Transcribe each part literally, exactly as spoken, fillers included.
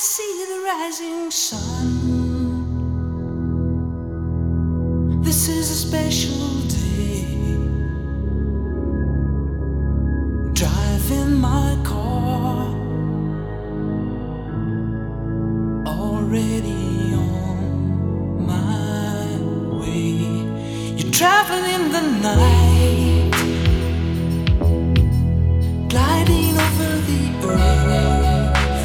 see the rising sun. This is a special day. Driving my car, already on my way. You're traveling in the night, gliding over the earth.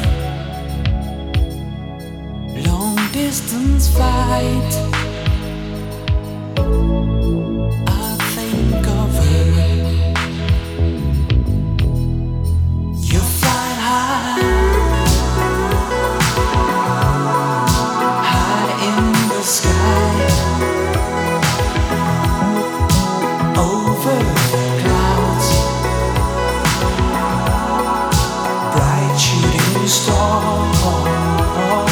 Long distance flight, I think of her. You fly high, high in the sky, over clouds, bright shooting stars.